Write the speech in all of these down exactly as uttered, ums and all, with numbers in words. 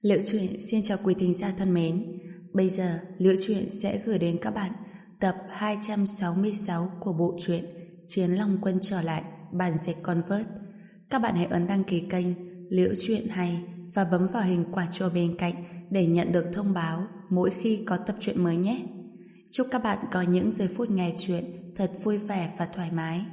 Liễu Chuyện xin chào quý thính giả thân mến. Bây giờ Liễu Chuyện sẽ gửi đến các bạn tập hai trăm sáu mươi sáu của bộ truyện Chiến Long Quân trở lại, bản dịch Convert. Các bạn hãy ấn đăng ký kênh Liễu Chuyện Hay và bấm vào hình quả chuông bên cạnh để nhận được thông báo mỗi khi có tập truyện mới nhé. Chúc các bạn có những giây phút nghe chuyện thật vui vẻ và thoải mái.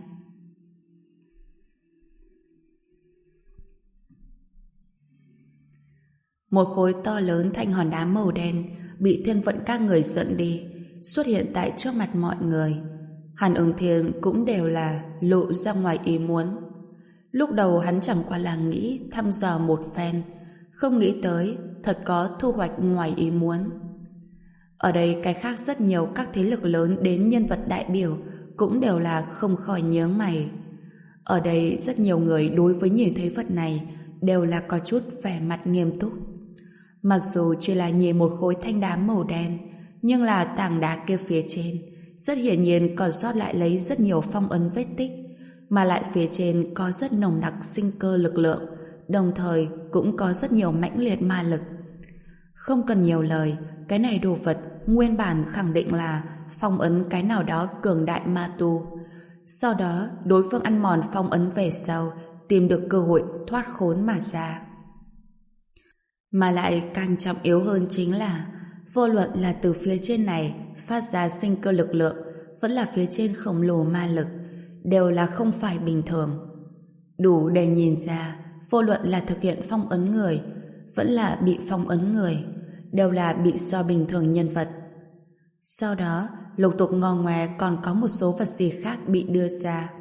Một khối to lớn thành hòn đá màu đen bị thiên vận các người dẫn đi xuất hiện tại trước mặt mọi người. Hàn Ứng Thiên cũng đều là lộ ra ngoài ý muốn. Lúc đầu hắn chẳng qua là nghĩ thăm dò một phen, không nghĩ tới thật có thu hoạch ngoài ý muốn. Ở đây cái khác rất nhiều các thế lực lớn đến nhân vật đại biểu cũng đều là không khỏi nhớ mày. Ở đây rất nhiều người đối với nhìn thấy vật này đều là có chút vẻ mặt nghiêm túc. Mặc dù chỉ là nhìn một khối thanh đá màu đen, nhưng là tảng đá kia phía trên rất hiển nhiên còn sót lại lấy rất nhiều phong ấn vết tích, mà lại phía trên có rất nồng nặc sinh cơ lực lượng, đồng thời cũng có rất nhiều mãnh liệt ma lực. Không cần nhiều lời, cái này đồ vật nguyên bản khẳng định là phong ấn cái nào đó cường đại ma tu. Sau đó đối phương ăn mòn phong ấn về sau, tìm được cơ hội thoát khốn mà ra. Mà lại càng trọng yếu hơn chính là vô luận là từ phía trên này phát ra sinh cơ lực lượng vẫn là phía trên khổng lồ ma lực đều là không phải bình thường. Đủ để nhìn ra vô luận là thực hiện phong ấn người vẫn là bị phong ấn người đều là bị so bình thường nhân vật. Sau đó lục tục ngò ngoe còn có một số vật gì khác bị đưa ra.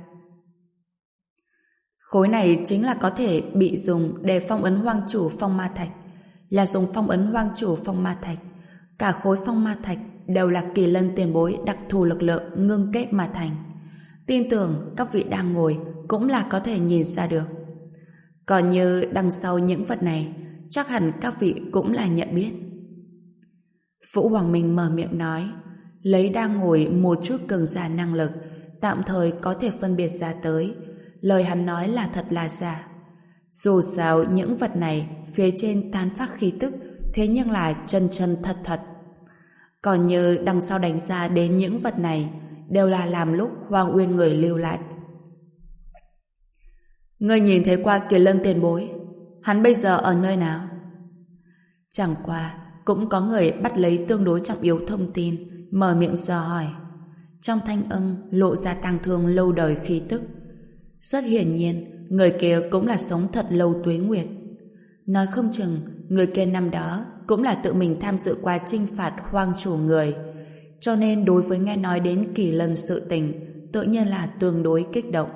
Khối này chính là có thể bị dùng để phong ấn hoang chủ phong ma thạch, là dùng phong ấn hoang chủ phong ma thạch. Cả khối phong ma thạch đều là kỳ lân tiền bối đặc thù lực lượng ngưng kết mà thành. Tin tưởng các vị đang ngồi cũng là có thể nhìn ra được. Còn như đằng sau những vật này, chắc hẳn các vị cũng là nhận biết. Vũ Hoàng Minh mở miệng nói, lấy đang ngồi một chút cường giả năng lực, tạm thời có thể phân biệt ra tới lời hắn nói là thật là giả. Dù sao những vật này phía trên tán phát khí tức, thế nhưng là chân chân thật thật. Còn như đằng sau đánh giá đến những vật này đều là làm lúc Hoàng Uyên người lưu lại. Ngươi nhìn thấy qua Kiền Lân tiền bối, hắn bây giờ ở nơi nào? Chẳng qua cũng có người bắt lấy tương đối trọng yếu thông tin, mở miệng dò hỏi. Trong thanh âm lộ ra tang thương lâu đời khí tức. Rất hiển nhiên người kia cũng là sống thật lâu tuế nguyệt. Nói không chừng người kia năm đó cũng là tự mình tham dự qua chinh phạt hoang chủ người, cho nên đối với nghe nói đến Kỳ Lân sự tình tự nhiên là tương đối kích động.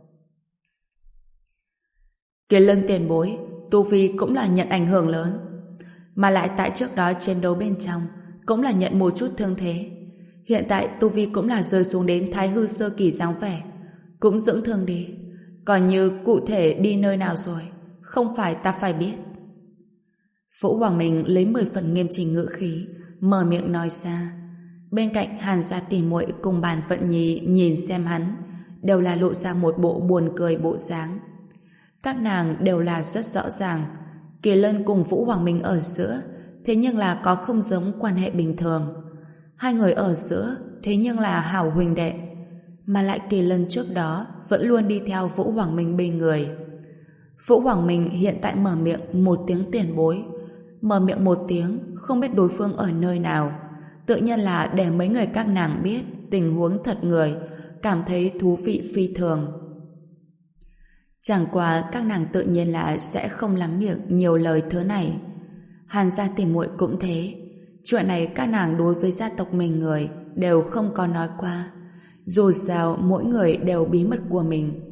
Kỳ Lân tiền bối tu vi cũng là nhận ảnh hưởng lớn, mà lại tại trước đó chiến đấu bên trong cũng là nhận một chút thương thế. Hiện tại tu vi cũng là rơi xuống đến thái hư sơ kỳ dáng vẻ, cũng dưỡng thương đi. Còn như cụ thể đi nơi nào rồi, không phải ta phải biết. Vũ Hoàng Minh lấy mười phần nghiêm chỉnh ngữ khí, mở miệng nói ra. Bên cạnh Hàn gia tỉ muội cùng Bàn Vận Nhi nhìn xem hắn, đều là lộ ra một bộ buồn cười bộ dáng. Các nàng đều là rất rõ ràng, Kỳ Lân cùng Vũ Hoàng Minh ở giữa, thế nhưng là có không giống quan hệ bình thường. Hai người ở giữa, thế nhưng là hảo huynh đệ. Mà lại Kỳ Lân trước đó vẫn luôn đi theo Vũ Hoàng Minh bên người. Vũ Hoàng Minh hiện tại mở miệng một tiếng tiền bối, mở miệng một tiếng không biết đối phương ở nơi nào, tự nhiên là để mấy người các nàng biết tình huống thật người, cảm thấy thú vị phi thường. Chẳng qua các nàng tự nhiên là sẽ không lắm miệng nhiều lời thứ này. Hàn gia tỉ muội cũng thế, chuyện này các nàng đối với gia tộc mình người đều không có nói qua. Dù sao mỗi người đều bí mật của mình.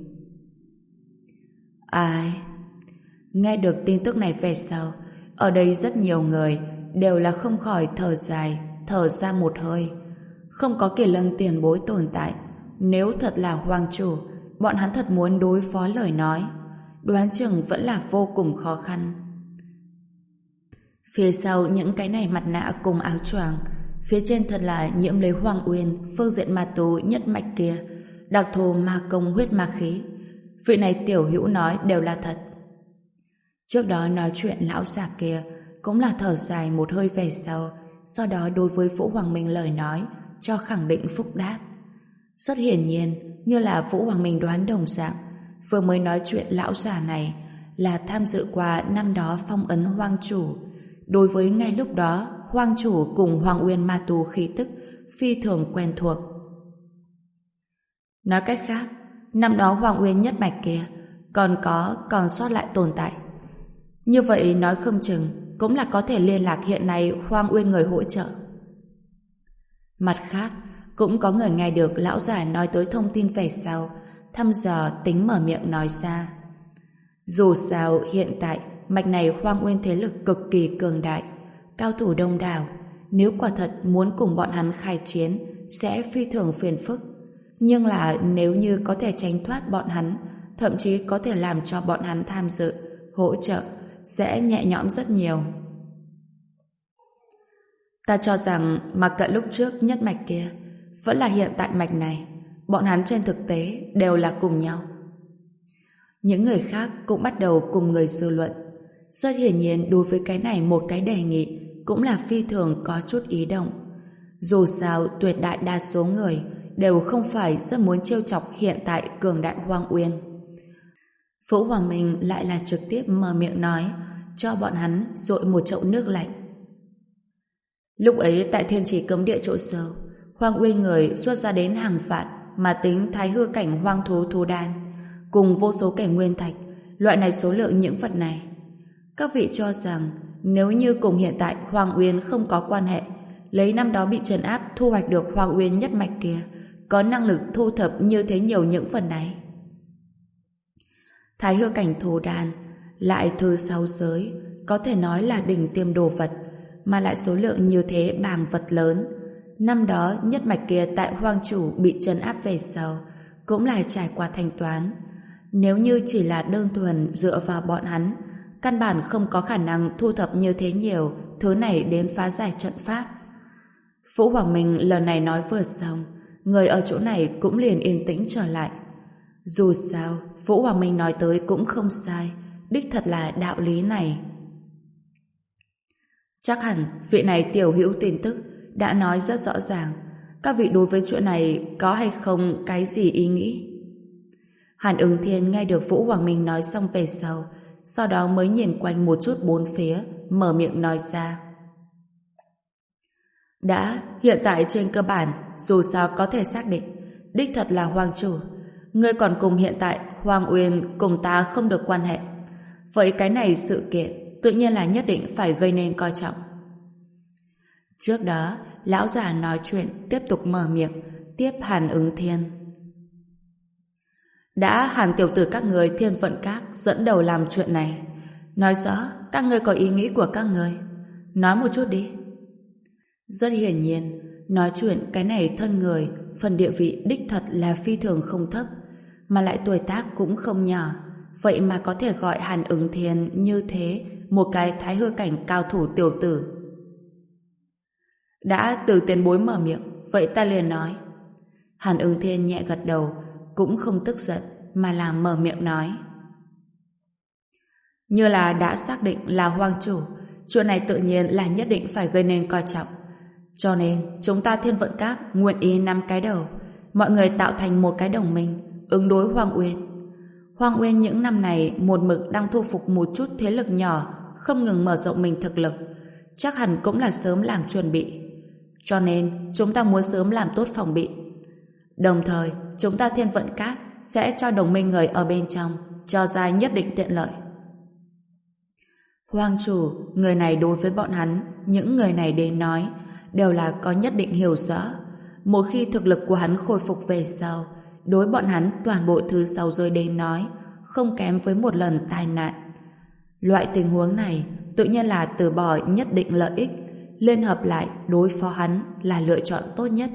Ai? Nghe được tin tức này về sau, ở đây rất nhiều người đều là không khỏi thở dài, thở ra một hơi. Không có Kỳ Lân tiền bối tồn tại, nếu thật là hoàng chủ, bọn hắn thật muốn đối phó lời nói, đoán chừng vẫn là vô cùng khó khăn. Phía sau những cái này mặt nạ cùng áo choàng, phía trên thật là nhiễm lấy Hoàng Uyên phương diện ma tú nhất mạch kia, đặc thù ma công huyết ma khí. Vị này tiểu hữu nói đều là thật. Trước đó nói chuyện lão già kia cũng là thở dài một hơi về sau, sau đó đối với Vũ Hoàng Minh lời nói cho khẳng định phúc đáp. Rất hiển nhiên, như là Vũ Hoàng Minh đoán đồng dạng, vừa mới nói chuyện lão già này là tham dự qua năm đó phong ấn Hoang Chủ. Đối với ngay lúc đó, Hoang Chủ cùng Hoàng Uyên ma tu khí tức phi thường quen thuộc. Nói cách khác, năm đó Hoàng Uyên nhất mạch kia còn có còn sót lại tồn tại. Như vậy nói không chừng cũng là có thể liên lạc hiện nay Hoàng Uyên người hỗ trợ. Mặt khác, cũng có người nghe được lão già nói tới thông tin về sau, thăm dò tính mở miệng nói ra. Dù sao hiện tại mạch này Hoang Uyên thế lực cực kỳ cường đại, cao thủ đông đảo, nếu quả thật muốn cùng bọn hắn khai chiến sẽ phi thường phiền phức. Nhưng là nếu như có thể tránh thoát bọn hắn, thậm chí có thể làm cho bọn hắn tham dự, hỗ trợ, sẽ nhẹ nhõm rất nhiều. Ta cho rằng mặc kệ lúc trước nhất mạch kia, vẫn là hiện tại mạch này, bọn hắn trên thực tế đều là cùng nhau. Những người khác cũng bắt đầu cùng người dư luận. Rất hiển nhiên đối với cái này một cái đề nghị cũng là phi thường có chút ý động. Dù sao tuyệt đại đa số người đều không phải rất muốn trêu chọc hiện tại cường đại Hoang Uyên. Vũ Hoàng Minh lại là trực tiếp mở miệng nói cho bọn hắn dội một chậu nước lạnh. Lúc ấy tại Thiên Chỉ Cấm Địa chỗ sâu, Hoang Uyên người xuất ra đến hàng vạn mà tính thái hư cảnh hoang thú thú đan cùng vô số kẻ nguyên thạch, loại này số lượng những vật này. Các vị cho rằng nếu như cùng hiện tại Hoàng Uyên không có quan hệ, lấy năm đó bị trấn áp thu hoạch được Hoàng Uyên nhất mạch kia có năng lực thu thập như thế nhiều những phần này. Thái hư cảnh thú đan lại thứ sáu giới, có thể nói là đỉnh tiêm đồ vật, mà lại số lượng như thế bàng vật lớn. Năm đó nhất mạch kia tại Hoang Chủ bị trấn áp về sau cũng là trải qua thanh toán. Nếu như chỉ là đơn thuần dựa vào bọn hắn, căn bản không có khả năng thu thập như thế nhiều thứ này đến phá giải trận pháp. Vũ Hoàng Minh lần này nói vừa xong, người ở chỗ này cũng liền yên tĩnh trở lại. Dù sao, Vũ Hoàng Minh nói tới cũng không sai, đích thật là đạo lý này. Chắc hẳn vị này tiểu hữu tin tức đã nói rất rõ ràng. Các vị đối với chuyện này có hay không cái gì ý nghĩ? Hàn Ứng Thiên nghe được Vũ Hoàng Minh nói xong về sau, sau đó mới nhìn quanh một chút bốn phía, mở miệng nói ra. Đã, hiện tại trên cơ bản, dù sao có thể xác định, đích thật là Hoàng Chủ. Ngươi còn cùng hiện tại Hoàng Uyên cùng ta không được quan hệ. Vậy cái này sự kiện tự nhiên là nhất định phải gây nên coi trọng. Trước đó, lão già nói chuyện tiếp tục mở miệng, tiếp Hàn Ứng Thiên. Đã Hàn tiểu tử các người Thiên Vận Các dẫn đầu làm chuyện này, nói rõ các ngươi có ý nghĩ của các người. Nói một chút đi. Rất hiển nhiên, nói chuyện cái này thân người, phần địa vị đích thật là phi thường không thấp, mà lại tuổi tác cũng không nhỏ. Vậy mà có thể gọi Hàn Ứng Thiên như thế, một cái thái hư cảnh cao thủ tiểu tử. Đã từ tiền bối mở miệng, vậy ta liền nói. Hàn Ứng Thiên nhẹ gật đầu, cũng không tức giận, mà là mở miệng nói. Như là đã xác định là Hoàng Chủ, chuyện này tự nhiên là nhất định phải gây nên coi trọng. Cho nên, chúng ta Thiên Vận Các nguyện ý năm cái đầu, mọi người tạo thành một cái đồng minh, ứng đối Hoàng Uyên. Hoàng Uyên những năm này một mực đang thu phục một chút thế lực nhỏ, không ngừng mở rộng mình thực lực, chắc hẳn cũng là sớm làm chuẩn bị. Cho nên, chúng ta muốn sớm làm tốt phòng bị. Đồng thời, chúng ta Thiên Vận Các sẽ cho đồng minh người ở bên trong cho ra nhất định tiện lợi. Hoàng Chủ, người này đối với bọn hắn, những người này đến nói, đều là có nhất định hiểu rõ. Một khi thực lực của hắn khôi phục về sau, đối bọn hắn toàn bộ thứ sáu giới đến nói, không kém với một lần tai nạn. Loại tình huống này, tự nhiên là từ bỏ nhất định lợi ích, liên hợp lại đối phó hắn là lựa chọn tốt nhất.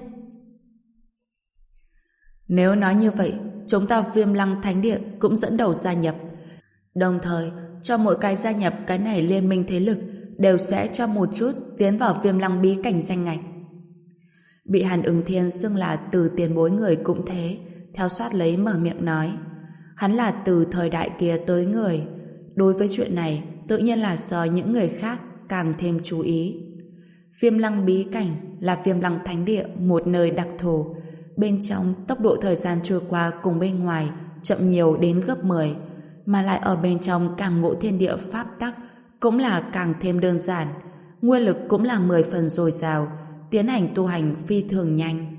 Nếu nói như vậy, chúng ta Viêm Lăng Thánh Địa cũng dẫn đầu gia nhập. Đồng thời, cho mỗi cái gia nhập cái này liên minh thế lực đều sẽ cho một chút tiến vào Viêm Lăng bí cảnh danh ngạch. Bị Hàn Ứng Thiên xưng là từ tiền bối người cũng thế, theo sát lấy mở miệng nói. Hắn là từ thời đại kia tới người. Đối với chuyện này, tự nhiên là do những người khác càng thêm chú ý. Viêm lăng bí cảnh là viêm lăng thánh địa, một nơi đặc thù. Bên trong, tốc độ thời gian trôi qua cùng bên ngoài chậm nhiều đến gấp mười, mà lại ở bên trong càng ngộ thiên địa pháp tắc cũng là càng thêm đơn giản. Nguyên lực cũng là mười phần dồi dào, tiến hành tu hành phi thường nhanh.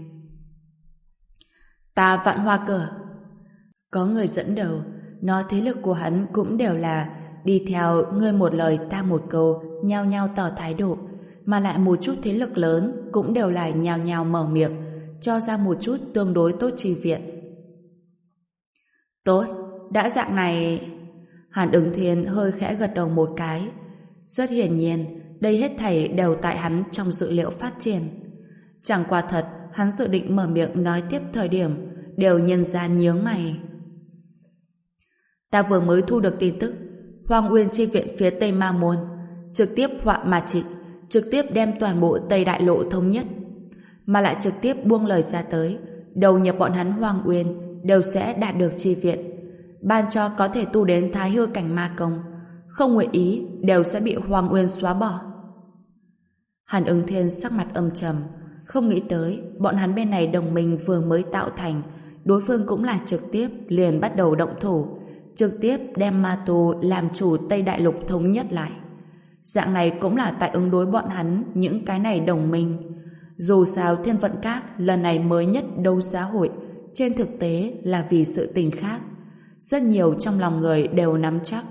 Ta Vạn Hoa Cửa. Có người dẫn đầu, nói thế lực của hắn cũng đều là đi theo ngươi một lời ta một câu, nhao nhao tỏ thái độ, mà lại một chút thế lực lớn cũng đều là nhao nhao mở miệng, cho ra một chút tương đối tốt chi viện. Tốt, đã dạng này... Hàn Ứng Thiên hơi khẽ gật đầu một cái. Rất hiển nhiên, đây hết thảy đều tại hắn trong dự liệu phát triển. Chẳng qua thật, hắn dự định mở miệng nói tiếp thời điểm, đều nhân gian nhướng mày. Ta vừa mới thu được tin tức, Hoang Uyên chi viện phía Tây Ma Môn, trực tiếp họa mà trị, trực tiếp đem toàn bộ Tây Đại Lộ thống nhất, mà lại trực tiếp buông lời ra tới, đầu nhập bọn hắn Hoang Uyên đều sẽ đạt được chi viện, ban cho có thể tu đến Thái Hư cảnh ma công, không nguyện ý đều sẽ bị Hoang Uyên xóa bỏ. Hàn Ứng Thiên sắc mặt âm trầm, không nghĩ tới bọn hắn bên này đồng minh vừa mới tạo thành, đối phương cũng là trực tiếp liền bắt đầu động thủ, trực tiếp đem ma tù làm chủ Tây Đại Lục thống nhất lại. Dạng này cũng là tại ứng đối bọn hắn những cái này đồng minh. Dù sao Thiên Vận Các lần này mới nhất đấu giá hội, trên thực tế là vì sự tình khác. Rất nhiều trong lòng người đều nắm chắc.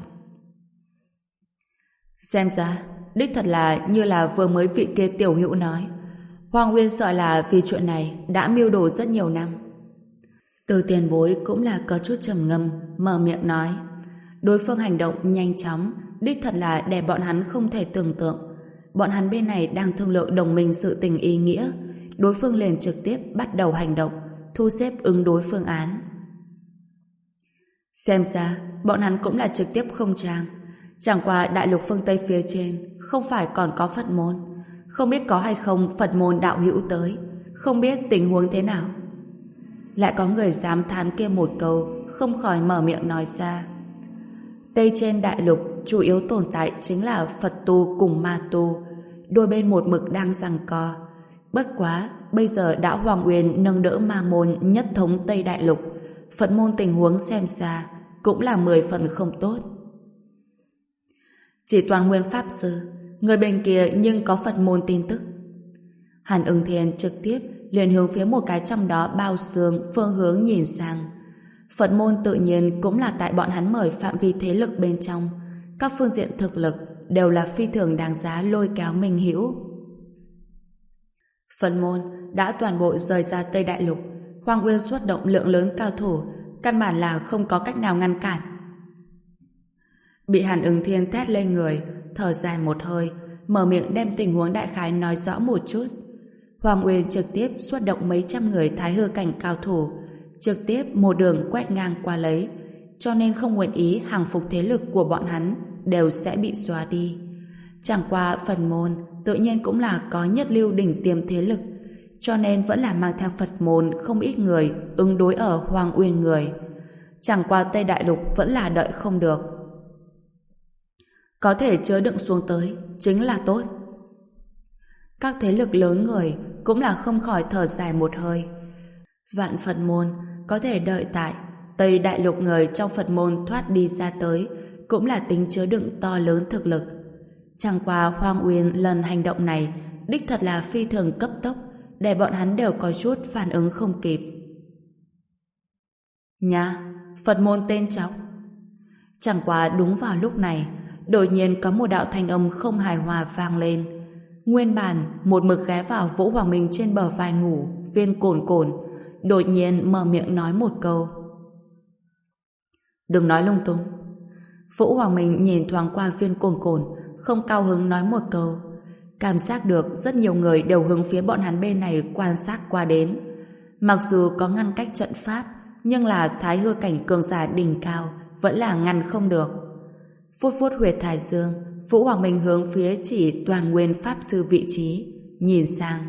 Xem ra, đích thật là như là vừa mới vị kia tiểu hữu nói, Hoàng Uyên sợ là vì chuyện này đã mưu đồ rất nhiều năm. Từ tiền bối cũng là có chút trầm ngâm, mở miệng nói, đối phương hành động nhanh chóng, đích thật là để bọn hắn không thể tưởng tượng. Bọn hắn bên này đang thương lượng đồng minh sự tình ý nghĩa, đối phương liền trực tiếp bắt đầu hành động, thu xếp ứng đối phương án. Xem ra, bọn hắn cũng là trực tiếp không trang. Chẳng qua đại lục phương Tây phía trên không phải còn có Phật môn, không biết có hay không Phật môn đạo hữu tới, không biết tình huống thế nào. Lại có người dám thán kia một câu, không khỏi mở miệng nói ra. Tây trên đại lục chủ yếu tồn tại chính là Phật tu cùng ma tu, đôi bên một mực đang giằng co. Bất quá, bây giờ đã Hoàng Uyên nâng đỡ ma môn nhất thống Tây đại lục, Phật môn tình huống xem xa cũng là mười phần không tốt. Chỉ toàn nguyên pháp sư, người bên kia nhưng có Phật môn tin tức. Hàn Ứng Thiên trực tiếp liền hướng phía một cái trong đó bao xương phương hướng nhìn sang. Phật môn tự nhiên cũng là tại bọn hắn mời phạm vi thế lực bên trong, các phương diện thực lực đều là phi thường đáng giá lôi kéo minh hữu. Phật môn đã toàn bộ rời ra Tây Đại Lục, Hoàng Uyên xuất động lượng lớn cao thủ, căn bản là không có cách nào ngăn cản. Bị Hàn Ứng Thiên thét lên người, thở dài một hơi, mở miệng đem tình huống đại khái nói rõ một chút. Hoàng Uyên trực tiếp xuất động mấy trăm người Thái Hư cảnh cao thủ, trực tiếp một đường quét ngang qua lấy, cho nên không nguyện ý hàng phục thế lực của bọn hắn đều sẽ bị xóa đi. Chẳng qua Phật môn tự nhiên cũng là có nhất lưu đỉnh tiêm thế lực, cho nên vẫn là mang theo Phật môn không ít người ứng đối ở Hoàng Uyên người. Chẳng qua Tây Đại Lục vẫn là đợi không được. Có thể chứa đựng xuống tới chính là tốt. Các thế lực lớn người cũng là không khỏi thở dài một hơi. Vạn Phật môn có thể đợi tại Tây Đại Lục người trong Phật môn thoát đi ra tới cũng là tính chứa đựng to lớn thực lực. Chẳng qua Hoàng Uyên lần hành động này đích thật là phi thường cấp tốc, để bọn hắn đều có chút phản ứng không kịp. Nha, Phật môn tên cháu. Chẳng qua đúng vào lúc này, đột nhiên có một đạo thanh âm không hài hòa vang lên. Nguyên bản một mực ghé vào Vũ Hoàng Minh trên bờ vai ngủ, Viên Cổn Cổn đột nhiên mở miệng nói một câu. Đừng nói lung tung. Vũ Hoàng Minh nhìn thoáng qua Viên Cổn Cổn, không cao hứng nói một câu. Cảm giác được rất nhiều người đều hướng phía bọn hắn bên này quan sát qua đến. Mặc dù có ngăn cách trận pháp, nhưng là Thái Hư cảnh cường giả đỉnh cao vẫn là ngăn không được. Phút phút huyệt thái dương, Vũ Hoàng Minh hướng phía chỉ toàn nguyên pháp sư vị trí, nhìn sang.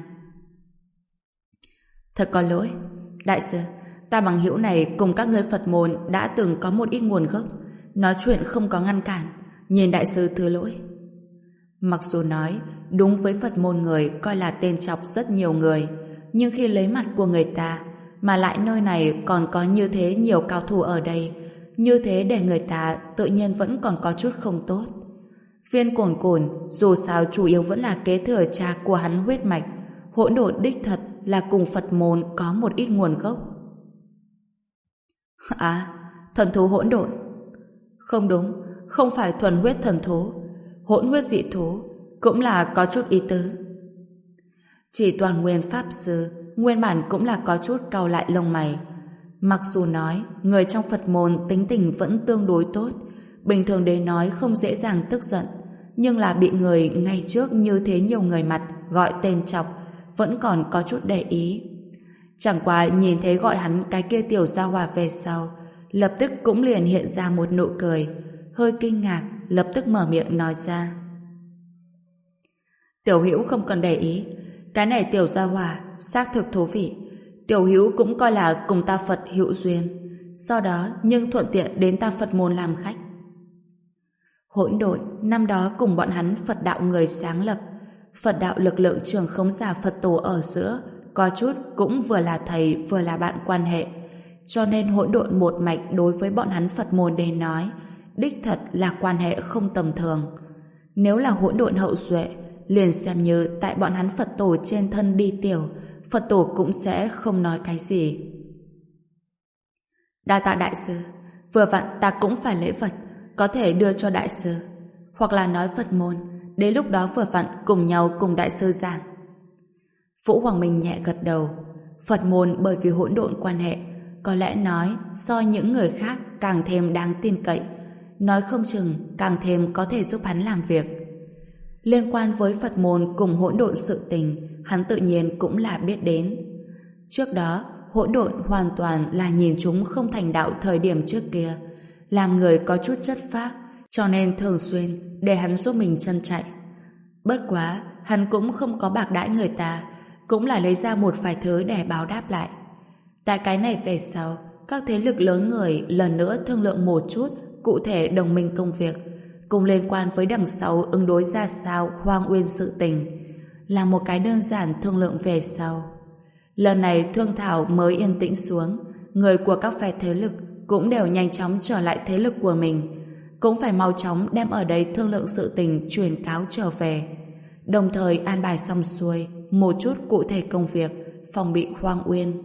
Thật có lỗi, đại sư, ta bằng hữu này cùng các ngươi Phật môn đã từng có một ít nguồn gốc, nói chuyện không có ngăn cản, nhìn đại sư thứ lỗi. Mặc dù nói, đúng với Phật môn người coi là tên chọc rất nhiều người, nhưng khi lấy mặt của người ta, mà lại nơi này còn có như thế nhiều cao thủ ở đây, như thế để người ta tự nhiên vẫn còn có chút không tốt. Viên Cồn Cồn dù sao chủ yếu vẫn là kế thừa cha của hắn huyết mạch, hỗn độn đích thật là cùng Phật môn có một ít nguồn gốc. À, thần thú hỗn độn. Không đúng, không phải thuần huyết thần thú, hỗn huyết dị thú, cũng là có chút ý tứ. Chỉ Toàn Nguyên Pháp Sư nguyên bản cũng là có chút cau lại lông mày. Mặc dù nói người trong Phật môn tính tình vẫn tương đối tốt, bình thường đến nói không dễ dàng tức giận, nhưng là bị người ngay trước như thế nhiều người mặt gọi tên chọc vẫn còn có chút để ý. Chẳng qua nhìn thấy gọi hắn cái kia tiểu gia hỏa về sau, lập tức cũng liền hiện ra một nụ cười, hơi kinh ngạc, lập tức mở miệng nói ra. Tiểu Hữu không cần để ý, cái này tiểu gia hỏa xác thực thú vị, tiểu Hữu cũng coi là cùng ta Phật hữu duyên, sau đó nhưng thuận tiện đến ta Phật môn làm khách. Hỗn độn năm đó cùng bọn hắn Phật đạo người sáng lập, Phật đạo lực lượng trường khống giả Phật tổ ở giữa, có chút cũng vừa là thầy vừa là bạn quan hệ, cho nên hỗn độn một mạch đối với bọn hắn Phật môn đến nói, đích thật là quan hệ không tầm thường. Nếu là hỗn độn hậu duệ, liền xem như tại bọn hắn Phật tổ trên thân đi tiểu, Phật tổ cũng sẽ không nói cái gì. Đa tạ đại sư, vừa vặn ta cũng phải lễ vật, có thể đưa cho đại sư, hoặc là nói Phật môn, đến lúc đó vừa vặn cùng nhau cùng đại sư giảng. Vũ Hoàng Minh nhẹ gật đầu. Phật môn bởi vì hỗn độn quan hệ, có lẽ nói so những người khác càng thêm đáng tin cậy, nói không chừng càng thêm có thể giúp hắn làm việc. Liên quan với Phật môn cùng hỗn độn sự tình, hắn tự nhiên cũng là biết đến. Trước đó, hỗn độn hoàn toàn là nhìn chúng không thành đạo thời điểm trước kia, làm người có chút chất phác, cho nên thường xuyên để hắn giúp mình chân chạy. Bất quá, hắn cũng không có bạc đãi người ta, cũng là lấy ra một vài thứ để báo đáp lại. Tại cái này về sau, các thế lực lớn người lần nữa thương lượng một chút cụ thể đồng minh công việc, cùng liên quan với đằng sau ứng đối ra sao Hoang Uyên sự tình, là một cái đơn giản thương lượng về sau. Lần này thương thảo mới yên tĩnh xuống, người của các phe thế lực cũng đều nhanh chóng trở lại thế lực của mình, cũng phải mau chóng đem ở đây thương lượng sự tình truyền cáo trở về, đồng thời an bài xong xuôi một chút cụ thể công việc phòng bị Hoang Uyên.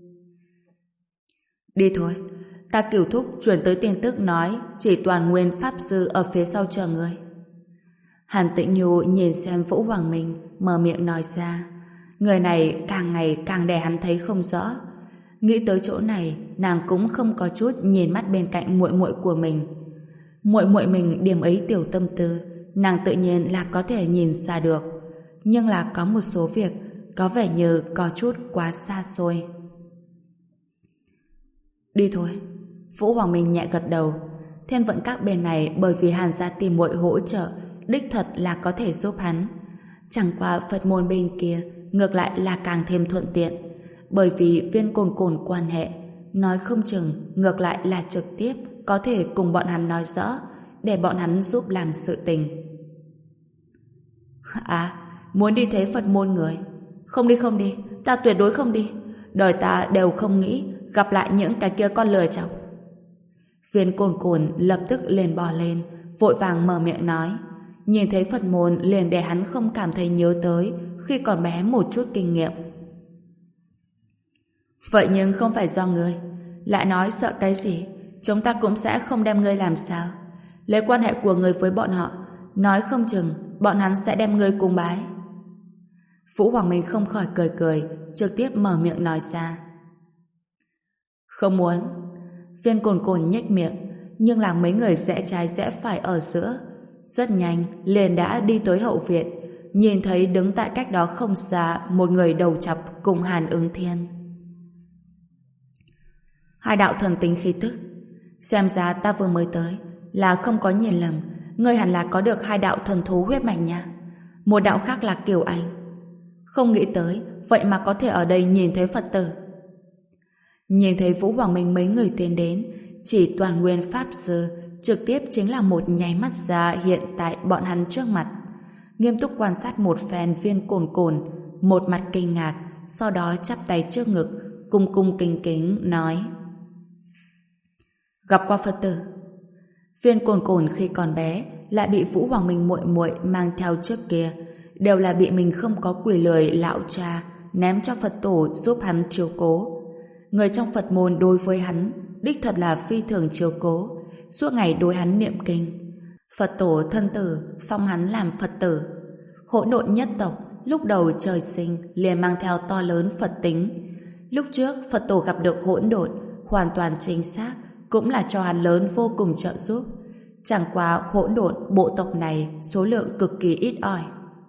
Đi thôi, ta Cửu thúc truyền tới tin tức nói chỉ Toàn Nguyên Pháp Sư ở phía sau chờ người. Hàn Tĩnh Nhu nhìn xem Vũ Hoàng Minh, mở miệng nói ra. Người này càng ngày càng để hắn thấy không rõ. Nghĩ tới chỗ này, nàng cũng không có chút nhìn mắt bên cạnh muội muội của mình. Muội muội mình điểm ấy tiểu tâm tư, nàng tự nhiên là có thể nhìn xa được. Nhưng là có một số việc có vẻ như có chút quá xa xôi. Đi thôi. Vũ Hoàng Minh nhẹ gật đầu. Thiên Vận Các bên này bởi vì Hàn gia tìm muội hỗ trợ, đích thật là có thể giúp hắn. Chẳng qua Phật môn bên kia ngược lại là càng thêm thuận tiện, bởi vì Viên Cồn Cồn quan hệ, nói không chừng ngược lại là trực tiếp có thể cùng bọn hắn nói rõ, để bọn hắn giúp làm sự tình. À, muốn đi thế Phật môn người? Không đi không đi, ta tuyệt đối không đi. Đời ta đều không nghĩ gặp lại những cái kia con lừa chọc. Viên Cồn Cồn lập tức liền bò lên, vội vàng mở miệng nói. Nhìn thấy Phật môn liền để hắn không cảm thấy nhớ tới khi còn bé một chút kinh nghiệm. Vậy nhưng không phải do ngươi. Lại nói sợ cái gì, chúng ta cũng sẽ không đem ngươi làm sao. Lấy quan hệ của ngươi với bọn họ, nói không chừng bọn hắn sẽ đem ngươi cung bái. Vũ Hoàng Minh không khỏi cười cười, trực tiếp mở miệng nói ra. Không muốn. Viên Cồn Cồn nhếch miệng, nhưng là mấy người rẽ trái rẽ phải ở giữa, rất nhanh liền đã đi tới hậu viện, nhìn thấy đứng tại cách đó không xa một người đầu chọc cùng Hàn Ứng Thiên. Hai đạo thần tính khí tức, xem ra ta vừa mới tới là không có nhìn lầm, ngươi hẳn là có được hai đạo thần thú huyết mạch nha. Một đạo khác là Kiều Anh. Không nghĩ tới vậy mà có thể ở đây nhìn thấy Phật tử. Nhìn thấy Vũ Hoàng Minh mấy người tiến đến, chỉ Toàn Nguyên Pháp Sư trực tiếp chính là một nháy mắt ra hiện tại bọn hắn trước mặt. nghiêm túc quan sát một phen Viên Cồn Cồn, một mặt kinh ngạc, sau đó chắp tay trước ngực, cung cung kính kính nói: gặp qua Phật tử. Viên Cồn Cồn khi còn bé lại bị Vũ Hoàng Minh muội muội mang theo trước kia, đều là bị mình không có quỷ lười lão cha ném cho Phật tổ giúp hắn chiếu cố. Người trong Phật môn đối với hắn đích thật là phi thường chiếu cố, suốt ngày đối hắn niệm kinh. Phật tổ thân tử phong hắn làm Phật tử. Hỗn độn nhất tộc lúc đầu trời sinh liền mang theo to lớn Phật tính. Lúc trước Phật tổ gặp được hỗn độn, hoàn toàn chính xác cũng là cho hắn lớn vô cùng trợ giúp. Chẳng qua hỗn độn bộ tộc này số lượng cực kỳ ít ỏi.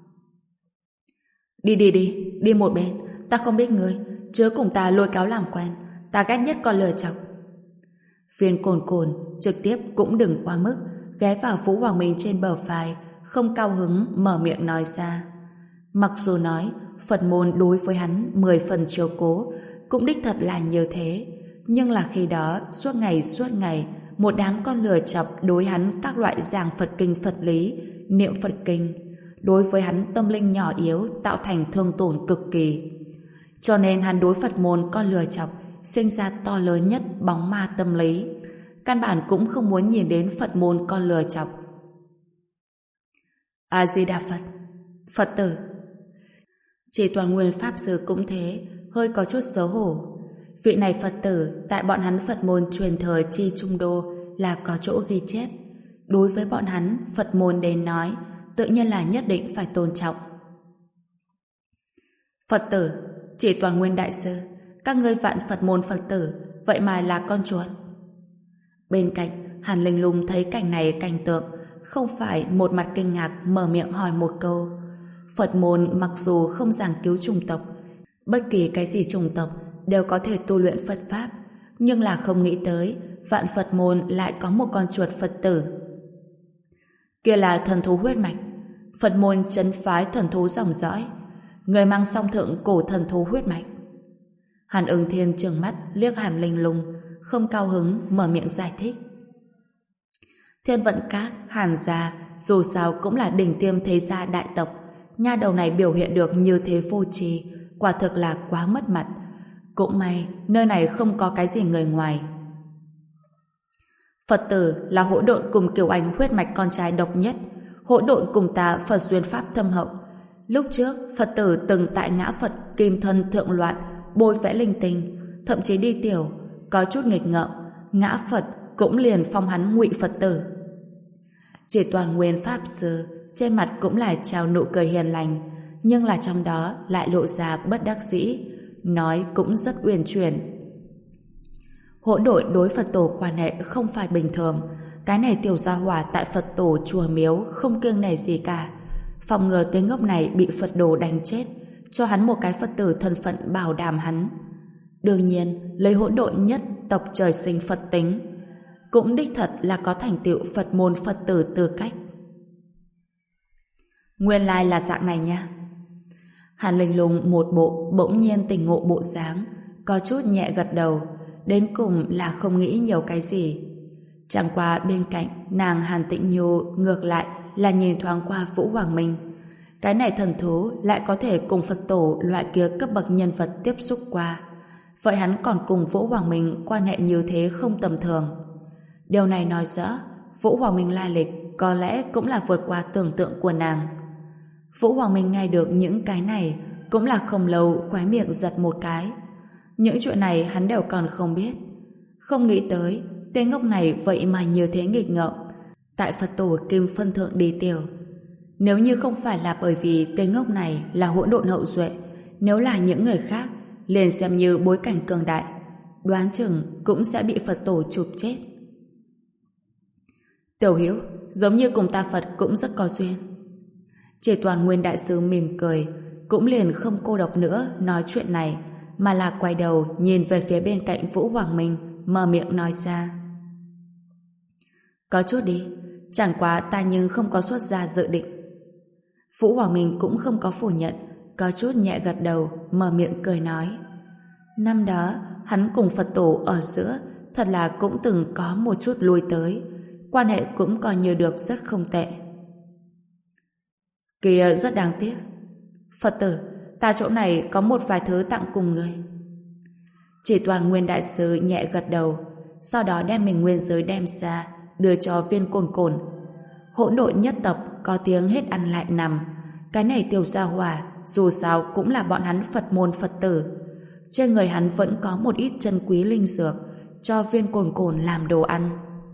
Đi đi đi, đi một bên, ta không biết ngươi, chớ cùng ta lôi kéo làm quen, ta ghét nhất con lừa chọc. Viên Cồn Cồn trực tiếp cũng đừng quá mức, ghé vào Vũ Hoàng Minh trên bờ vai, không cao hứng mở miệng nói ra. Mặc dù nói Phật môn đối với hắn mười phần chiếu cố, cũng đích thật là như thế, nhưng là khi đó suốt ngày suốt ngày một đám con lừa chọc đối hắn các loại giảng Phật kinh Phật lý, niệm Phật kinh, đối với hắn tâm linh nhỏ yếu tạo thành thương tổn cực kỳ. Cho nên hắn đối Phật môn con lừa chọc sinh ra to lớn nhất bóng ma tâm lý, căn bản cũng không muốn nhìn đến Phật môn con lừa chọc. A Di Đà Phật. Phật tử. Chỉ Toàn Nguyên Pháp Sư cũng thế, hơi có chút xấu hổ. Vị này Phật tử tại bọn hắn Phật môn truyền thời Chi Trung Đô là có chỗ ghi chép. Đối với bọn hắn Phật môn đến nói, tự nhiên là nhất định phải tôn trọng. Phật tử, Chỉ Toàn Nguyên Đại Sư, các ngươi vạn Phật môn Phật tử, vậy mà là con chuột. Bên cạnh, Hàn Linh Lung thấy cảnh này cảnh tượng, không phải một mặt kinh ngạc mở miệng hỏi một câu. Phật môn mặc dù không giảng cứu chủng tộc, bất kỳ cái gì chủng tộc đều có thể tu luyện Phật Pháp, nhưng là không nghĩ tới vạn Phật môn lại có một con chuột Phật tử. Kia là thần thú huyết mạch, Phật môn trấn phái thần thú dòng dõi, người mang song thượng cổ thần thú huyết mạch. Hàn Ưng Thiên trừng mắt liếc Hàn Linh Lung, không cao hứng mở miệng giải thích. Thiên Vận Các, Hàn gia dù sao cũng là đỉnh tiêm thế gia đại tộc, nha đầu này biểu hiện được như thế vô tri, quả thực là quá mất mặt. Cũng may nơi này không có cái gì người ngoài. Phật tử là hỗn độn cùng Kiều Anh huyết mạch con trai độc nhất, hỗn độn cùng ta Phật duyên pháp thâm hậu. Lúc trước Phật tử từng tại ngã Phật kim thân thượng loạn bôi vẽ linh tinh, thậm chí đi tiểu có chút nghịch ngợm, ngã Phật cũng liền phong hắn ngụy Phật tử. Chỉ Toàn Nguyên Pháp Sư trên mặt cũng là trào nụ cười hiền lành, nhưng là trong đó lại lộ ra bất đắc dĩ, nói cũng rất uyển chuyển. Hỗn độn đối Phật tổ quan hệ không phải bình thường, cái này tiểu gia hỏa tại Phật tổ chùa miếu không kiêng nể gì cả, phòng ngừa tên ngốc này bị Phật đồ đánh chết, cho hắn một cái Phật tử thân phận bảo đảm hắn. Đương nhiên lấy hỗn độn nhất tộc trời sinh Phật tính, cũng đích thật là có thành tựu Phật môn Phật tử tư cách. Nguyên lai là dạng này nha. Hàn Linh Lung một bộ bỗng nhiên tỉnh ngộ bộ dáng, có chút nhẹ gật đầu, đến cùng là không nghĩ nhiều cái gì. Chẳng qua bên cạnh nàng Hàn Tịnh Nhu ngược lại là nhìn thoáng qua Vũ Hoàng Minh. Cái này thần thú lại có thể cùng Phật tổ loại kia cấp bậc nhân vật tiếp xúc qua, vậy hắn còn cùng Vũ Hoàng Minh quan hệ như thế không tầm thường. Điều này nói rõ Vũ Hoàng Minh lai lịch có lẽ cũng là vượt qua tưởng tượng của nàng. Vũ Hoàng Minh nghe được những cái này cũng là không lâu khóe miệng giật một cái. Những chuyện này hắn đều còn không biết. Không nghĩ tới tên ngốc này vậy mà như thế nghịch ngợm, tại Phật tổ kim phân thượng đi tiểu. Nếu như không phải là bởi vì tên ngốc này là hỗn độn hậu duệ, nếu là những người khác liền xem như bối cảnh cường đại, đoán chừng cũng sẽ bị Phật tổ chụp chết. Tiểu Hiếu, giống như cùng ta Phật cũng rất có duyên. Chỉ Toàn Nguyên Đại Sư mỉm cười, cũng liền không cô độc nữa nói chuyện này, mà là quay đầu nhìn về phía bên cạnh Vũ Hoàng Minh, mở miệng nói ra. Có chút đi, chẳng quá ta nhưng không có xuất ra dự định. Vũ Hoàng Minh cũng không có phủ nhận, có chút nhẹ gật đầu, mở miệng cười nói. Năm đó, hắn cùng Phật tổ ở giữa, thật là cũng từng có một chút lui tới, quan hệ cũng coi như được rất không tệ. Kìa, rất đáng tiếc. Phật tử, ta chỗ này có một vài thứ tặng cùng người. Chỉ Toàn Nguyên đại sư nhẹ gật đầu, sau đó đem mình nguyên giới đem ra, đưa cho Viên Cồn Cồn. Hỗn độn nhất tập có tiếng hết ăn lại nằm. Cái này Tiểu Gia Hỏa dù sao cũng là bọn hắn Phật môn Phật tử. Trên người hắn vẫn có một ít chân quý linh dược, cho Viên Cồn Cồn làm đồ ăn.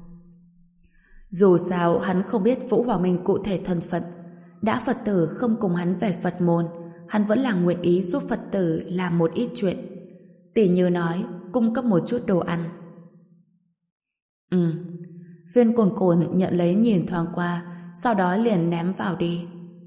Dù sao hắn không biết Vũ Hoàng Minh cụ thể thân phận, đã Phật tử không cùng hắn về Phật môn, hắn vẫn là nguyện ý giúp Phật tử làm một ít chuyện. Tỉ như nói, cung cấp một chút đồ ăn. Ừ. Viên Cồn Cồn nhận lấy nhìn thoáng qua, sau đó liền ném vào đi.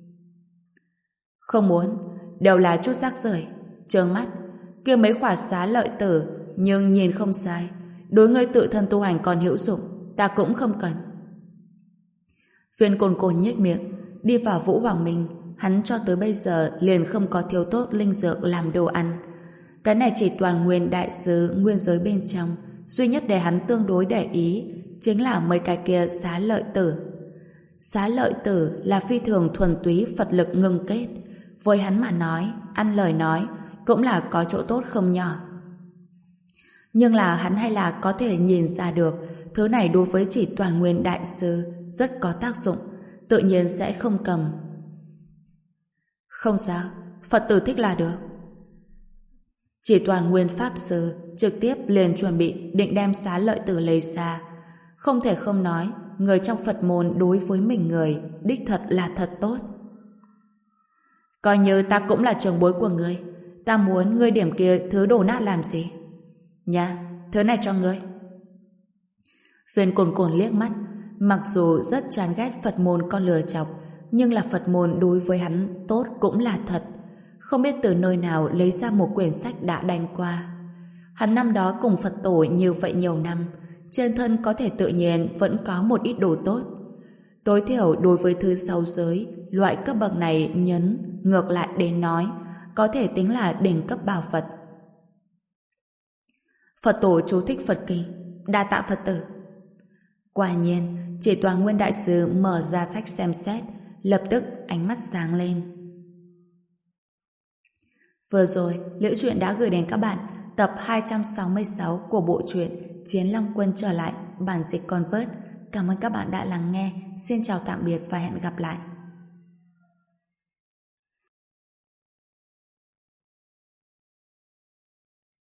Không muốn, đều là chút rác rưởi, trợn mắt. Kia mấy quả xá lợi tử, nhưng nhìn không sai, đối ngươi tự thân tu hành còn hữu dụng, ta cũng không cần. Viên Cồn Cồn nhếch miệng, đi vào Vũ Hoàng Minh, hắn cho tới bây giờ liền không có thiếu tốt linh dược làm đồ ăn. Cái này chỉ Toàn Nguyên đại sứ nguyên giới bên trong, duy nhất để hắn tương đối để ý chính là mấy cái kia xá lợi tử. Xá lợi tử là phi thường thuần túy Phật lực ngưng kết, với hắn mà nói, ăn lời nói cũng là có chỗ tốt không nhỏ. Nhưng là hắn hay là có thể nhìn ra được thứ này đối với chỉ Toàn Nguyên đại sư rất có tác dụng, tự nhiên sẽ không cầm. Không sao, Phật tử thích là được. Chỉ Toàn Nguyên pháp sư trực tiếp liền chuẩn bị định đem xá lợi tử lấy ra. Không thể không nói, người trong Phật môn đối với mình người đích thật là thật tốt. Coi như ta cũng là trưởng bối của ngươi, ta muốn ngươi điểm kia thứ đồ nát làm gì? Nha, thứ này cho ngươi. Viên Cồn Cồn liếc mắt, mặc dù rất chán ghét Phật môn con lừa chọc, nhưng là Phật môn đối với hắn tốt cũng là thật. Không biết từ nơi nào lấy ra một quyển sách đã đánh qua. Hắn năm đó cùng Phật tổ như vậy nhiều năm, trên thân có thể tự nhiên vẫn có một ít đồ tốt. Tối thiểu đối với thứ sáu giới, loại cấp bậc này nhấn, ngược lại đến nói, có thể tính là đỉnh cấp bảo vật. Phật tổ chú thích Phật kinh, đa tạ Phật tử. Quả nhiên, chỉ Toàn Nguyên đại sư mở ra sách xem xét, lập tức ánh mắt sáng lên. Vừa rồi, Liễu Chuyện đã gửi đến các bạn tập hai trăm sáu mươi sáu của bộ truyện Chiến Long Quân trở lại, bản dịch Convert. Cảm ơn các bạn đã lắng nghe. Xin chào tạm biệt và hẹn gặp lại.